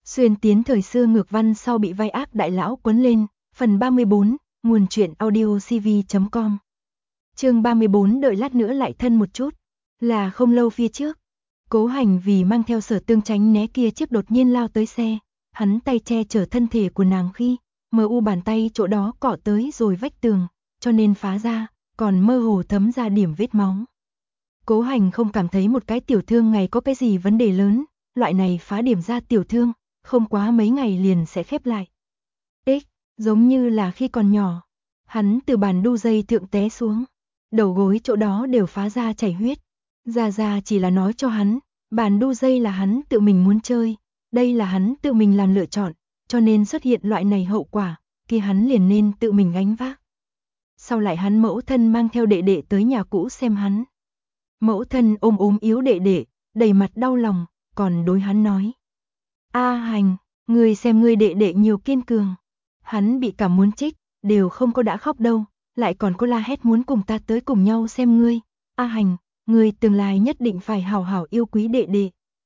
Xuyên tiến thời xưa ngược văn sau bị vai ác đại lão quấn lên, phần 34, nguồn truyện audiocv.com. Chương 34 đợi lát nữa lại thân một chút, là không lâu phía trước. Cố Hành vì mang theo Sở Tương tránh né kia chiếc đột nhiên lao tới xe, hắn tay che chở thân thể của nàng khi mờ u bàn tay chỗ đó cọ tới rồi vách tường, cho nên phá ra, còn mơ hồ thấm ra điểm vết máu. Cố Hành không cảm thấy một cái tiểu thương ngày có cái gì vấn đề lớn, loại này phá điểm ra tiểu thương, không quá mấy ngày liền sẽ khép lại. Giống như là khi còn nhỏ, hắn từ bàn đu dây thượng té xuống, đầu gối chỗ đó đều phá ra chảy huyết. Gia Gia chỉ là nói cho hắn, bàn đu dây là hắn tự mình muốn chơi, đây là hắn tự mình làm lựa chọn, cho nên xuất hiện loại này hậu quả, kia hắn liền nên tự mình gánh vác. Sau lại hắn mẫu thân mang theo đệ đệ tới nhà cũ xem hắn. Mẫu thân ôm ốm yếu đệ đệ, đầy mặt đau lòng, còn đối hắn nói: "A Hành, ngươi xem ngươi đệ đệ nhiều kiên cường." Hắn bị cả muốn trích, đều không có đã khóc đâu, lại còn có la hét muốn cùng ta tới cùng nhau xem ngươi. "A Hành, ngươi tương lai nhất định phải hảo hảo yêu quý đệ đệ."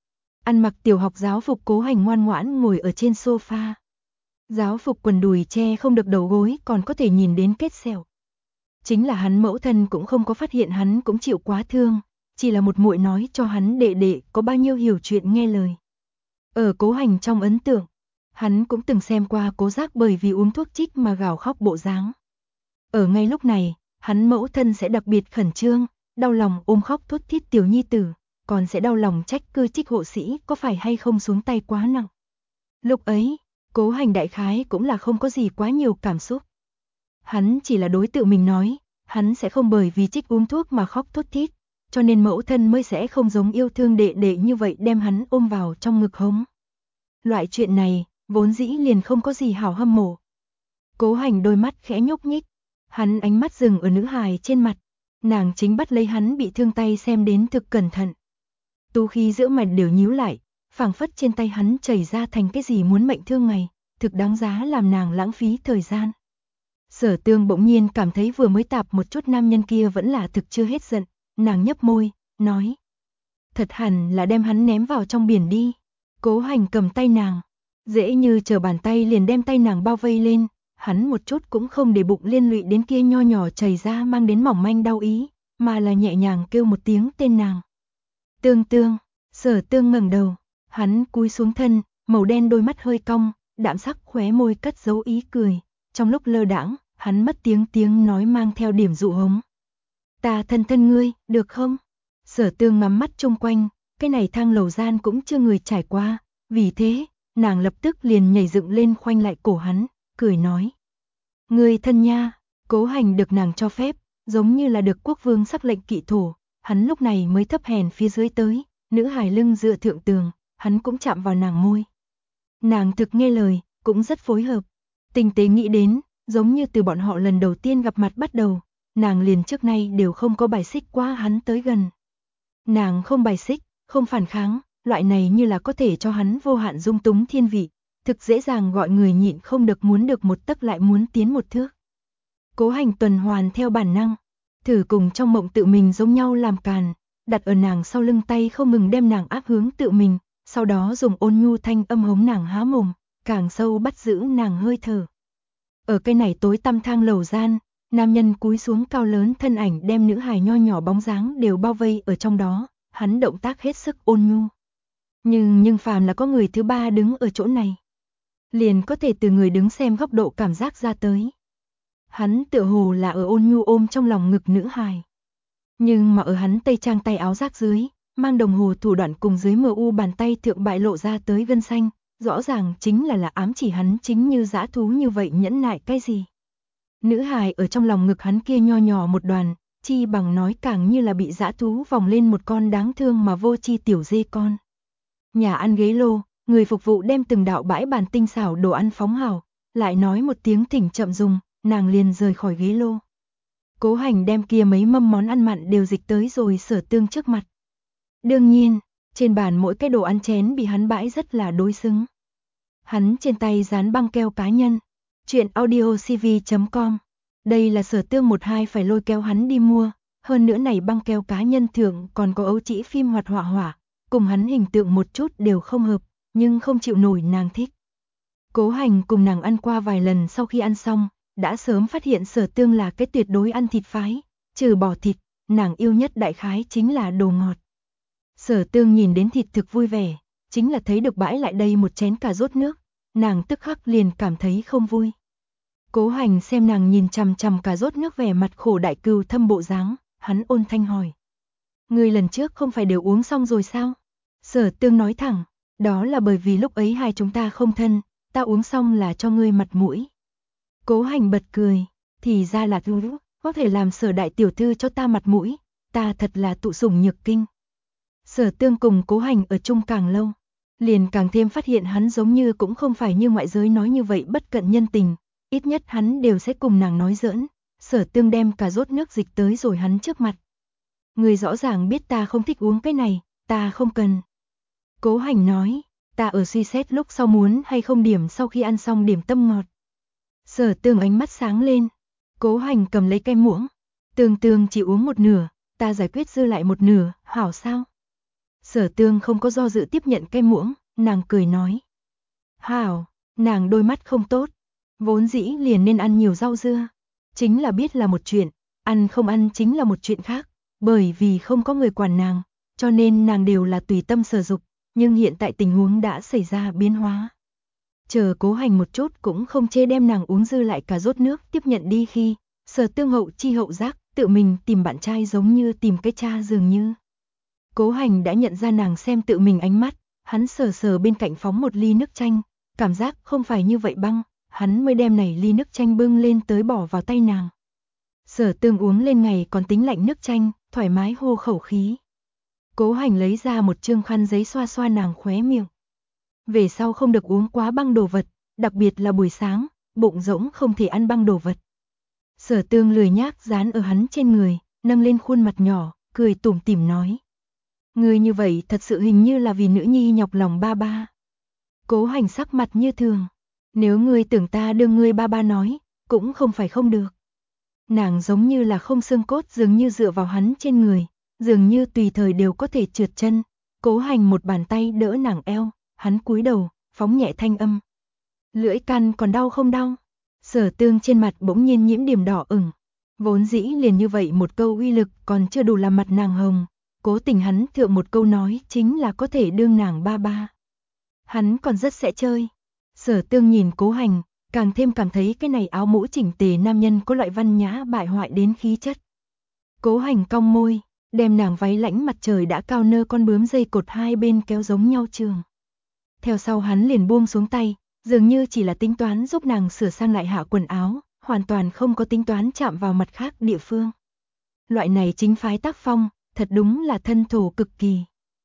Ăn mặc tiểu học giáo phục Cố Hành ngoan ngoãn ngồi ở trên sofa. Giáo phục quần đùi che không được đầu gối, còn có thể nhìn đến kết sẹo. Chính là hắn mẫu thân cũng không có phát hiện hắn cũng chịu quá thương, chỉ là một muội nói cho hắn đệ đệ có bao nhiêu hiểu chuyện nghe lời. Ở Cố Hành trong ấn tượng, hắn cũng từng xem qua Cố Giác bởi vì uống thuốc trích mà gào khóc bộ dáng. Ở ngay lúc này, hắn mẫu thân sẽ đặc biệt khẩn trương, đau lòng ôm khóc thút thít tiểu nhi tử, còn sẽ đau lòng trách cứ trích hộ sĩ có phải hay không xuống tay quá nặng. Lúc ấy, Cố Hành đại khái cũng là không có gì quá nhiều cảm xúc. Hắn chỉ là đối tự mình nói, hắn sẽ không bởi vì trích uống thuốc mà khóc thút thít, cho nên mẫu thân mới sẽ không giống yêu thương đệ đệ như vậy đem hắn ôm vào trong ngực hống. Loại chuyện này, vốn dĩ liền không có gì hảo hâm mộ. Cố Hành đôi mắt khẽ nhúc nhích, hắn ánh mắt dừng ở nữ hài trên mặt, nàng chính bắt lấy hắn bị thương tay xem đến thực cẩn thận. Tú khí giữa mày đều nhíu lại, phảng phất trên tay hắn chảy ra thành cái gì muốn mệnh thương ngày, thực đáng giá làm nàng lãng phí thời gian. Sở Tương bỗng nhiên cảm thấy vừa mới tạp một chút nam nhân kia vẫn là thực chưa hết giận, nàng nhấp môi, nói: "Thật hẳn là đem hắn ném vào trong biển đi." Cố Hành cầm tay nàng, dễ như trở bàn tay liền đem tay nàng bao vây lên, hắn một chút cũng không để bụng liên lụy đến kia nho nhỏ chảy ra mang đến mỏng manh đau ý, mà là nhẹ nhàng kêu một tiếng tên nàng. "Tương Tương." Sở Tương ngẩng đầu, hắn cúi xuống thân, màu đen đôi mắt hơi cong, đạm sắc khóe môi cất giấu ý cười, trong lúc lơ đãng, hắn mất tiếng nói mang theo điểm dụ hống: "Ta thân thân ngươi, được không?" Sở Tương ngắm mắt chung quanh, cái này thang lầu gian cũng chưa người trải qua, vì thế, nàng lập tức liền nhảy dựng lên khoanh lại cổ hắn, cười nói: "Ngươi thân nha." Cố Hành được nàng cho phép, giống như là được quốc vương sắc lệnh kỵ thổ, hắn lúc này mới thấp hèn phía dưới tới, nữ hài lưng dựa thượng tường, hắn cũng chạm vào nàng môi. Nàng thực nghe lời, cũng rất phối hợp. Tinh tế nghĩ đến, giống như từ bọn họ lần đầu tiên gặp mặt bắt đầu, nàng liền trước nay đều không có bài xích qua hắn tới gần. Nàng không bài xích, không phản kháng, loại này như là có thể cho hắn vô hạn dung túng thiên vị, thực dễ dàng gọi người nhịn không được muốn được một tấc lại muốn tiến một thước. Cố Hành tuần hoàn theo bản năng, thử cùng trong mộng tự mình giống nhau làm càn, đặt ở nàng sau lưng tay không ngừng đem nàng áp hướng tự mình, sau đó dùng ôn nhu thanh âm hống nàng há mồm, càng sâu bắt giữ nàng hơi thở. Ở cái này tối tăm thang lầu gian, nam nhân cúi xuống cao lớn thân ảnh đem nữ hài nho nhỏ bóng dáng đều bao vây ở trong đó, hắn động tác hết sức ôn nhu. Nhưng phàm là có người thứ ba đứng ở chỗ này, liền có thể từ người đứng xem góc độ cảm giác ra tới. Hắn tựa hồ là ở ôn nhu ôm trong lòng ngực nữ hài. Nhưng mà ở hắn tây trang tay áo rác dưới, mang đồng hồ thủ đoạn cùng dưới mờ u bàn tay thượng bại lộ ra tới gân xanh, rõ ràng chính là ám chỉ hắn chính như dã thú như vậy nhẫn nại cái gì. Nữ hài ở trong lòng ngực hắn kia nho nhỏ một đoàn, chi bằng nói càng như là bị dã thú vòng lên một con đáng thương mà vô chi tiểu dê con. Nhà ăn ghế lô, người phục vụ đem từng đạo bãi bàn tinh xảo đồ ăn phóng hảo, lại nói một tiếng thỉnh chậm dùng, nàng liền rời khỏi ghế lô. Cố Hành đem kia mấy mâm món ăn mặn đều dịch tới rồi Sở Tương trước mặt. Đương nhiên, trên bàn mỗi cái đồ ăn chén bị hắn bãi rất là đối xứng. Hắn trên tay dán băng keo cá nhân, truyện audiocv.com. Đây là Sở Tương một hai phải lôi kéo hắn đi mua, hơn nữa này băng keo cá nhân thượng còn có ấu chỉ phim hoạt họa họa, cùng hắn hình tượng một chút đều không hợp, nhưng không chịu nổi nàng thích. Cố Hành cùng nàng ăn qua vài lần, sau khi ăn xong, đã sớm phát hiện Sở Tương là cái tuyệt đối ăn thịt phái, trừ bỏ thịt, nàng yêu nhất đại khái chính là đồ ngọt. Sở Tương nhìn đến thịt thực vui vẻ, chính là thấy được bãi lại đây một chén cà rốt nước, nàng tức khắc liền cảm thấy không vui. Cố Hành xem nàng nhìn chằm chằm cà rốt nước vẻ mặt khổ đại cừu thâm bộ dáng, hắn ôn thanh hỏi. Ngươi lần trước không phải đều uống xong rồi sao? Sở Tương nói thẳng, đó là bởi vì lúc ấy hai chúng ta không thân, ta uống xong là cho ngươi mặt mũi. Cố Hành bật cười, thì ra là có thể làm Sở đại tiểu thư cho ta mặt mũi, ta thật là tụ sủng nhược kinh. Sở Tương cùng Cố Hành ở chung càng lâu, liền càng thêm phát hiện hắn giống như cũng không phải như ngoại giới nói như vậy bất cận nhân tình, ít nhất hắn đều sẽ cùng nàng nói giỡn. Sở Tương đem cà rốt nước dịch tới rồi hắn trước mặt. Người rõ ràng biết ta không thích uống cái này, ta không cần. Cố Hành nói, ta ở suy xét lúc sau muốn hay không điểm sau khi ăn xong điểm tâm ngọt. Sở Tương ánh mắt sáng lên. Cố Hành cầm lấy cái muỗng. Tương chỉ uống một nửa, ta giải quyết dư lại một nửa, hảo sao? Sở Tương không có do dự tiếp nhận cái muỗng, nàng cười nói. Hảo, nàng đôi mắt không tốt, vốn dĩ liền nên ăn nhiều rau dưa. Chính là biết là một chuyện, ăn không ăn chính là một chuyện khác, bởi vì không có người quản nàng, cho nên nàng đều là tùy tâm sở dục, nhưng hiện tại tình huống đã xảy ra biến hóa. Chờ Cố Hành một chút cũng không chê đem nàng uống dư lại cà rốt nước tiếp nhận đi khi, Sở Tương hậu chi hậu giác, tự mình tìm bạn trai giống như tìm cái cha dường như. Cố Hành đã nhận ra nàng xem tự mình ánh mắt, hắn sờ sờ bên cạnh phóng một ly nước chanh, cảm giác không phải như vậy băng, hắn mới đem này ly nước chanh bưng lên tới bỏ vào tay nàng. Sở Tương uống lên ngày còn tính lạnh nước chanh, thoải mái hô khẩu khí. Cố Hành lấy ra một trương khăn giấy xoa xoa nàng khóe miệng. Về sau không được uống quá băng đồ vật, đặc biệt là buổi sáng, bụng rỗng không thể ăn băng đồ vật. Sở Tương lười nhác dán ở hắn trên người, nâng lên khuôn mặt nhỏ, cười tủm tỉm nói. Ngươi như vậy thật sự hình như là vì nữ nhi nhọc lòng ba ba. Cố Hành sắc mặt như thường. Nếu ngươi tưởng ta đưa ngươi ba ba nói, cũng không phải không được. Nàng giống như là không xương cốt dường như dựa vào hắn trên người, dường như tùy thời đều có thể trượt chân. Cố Hành một bàn tay đỡ nàng eo, hắn cúi đầu, phóng nhẹ thanh âm. Lưỡi căn còn đau không đau? Sở Tương trên mặt bỗng nhiên nhiễm điểm đỏ ửng. Vốn dĩ liền như vậy một câu uy lực còn chưa đủ làm mặt nàng hồng. Cố tình hắn thượng một câu nói chính là có thể đương nàng ba ba. Hắn còn rất sẽ chơi. Sở Tương nhìn Cố Hành, càng thêm cảm thấy cái này áo mũ chỉnh tề nam nhân có loại văn nhã bại hoại đến khí chất. Cố Hành cong môi, đem nàng váy lãnh mặt trời đã cao nơ con bướm dây cột hai bên kéo giống nhau trường. Theo sau hắn liền buông xuống tay, dường như chỉ là tính toán giúp nàng sửa sang lại hạ quần áo, hoàn toàn không có tính toán chạm vào mặt khác địa phương. Loại này chính phái tác phong, thật đúng là thân thổ cực kỳ.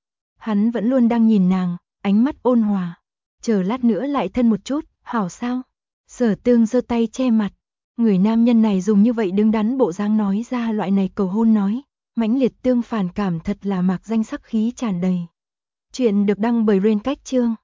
Hắn vẫn luôn đang nhìn nàng, ánh mắt ôn hòa. Chờ lát nữa lại thân một chút, hảo sao? Sở Tương giơ tay che mặt. Người nam nhân này dùng như vậy đứng đắn bộ dáng nói ra loại này cầu hôn nói. Mãnh liệt tương phản cảm thật là mạc danh sắc khí tràn đầy. Chuyện được đăng bởi Rain Cách Chương.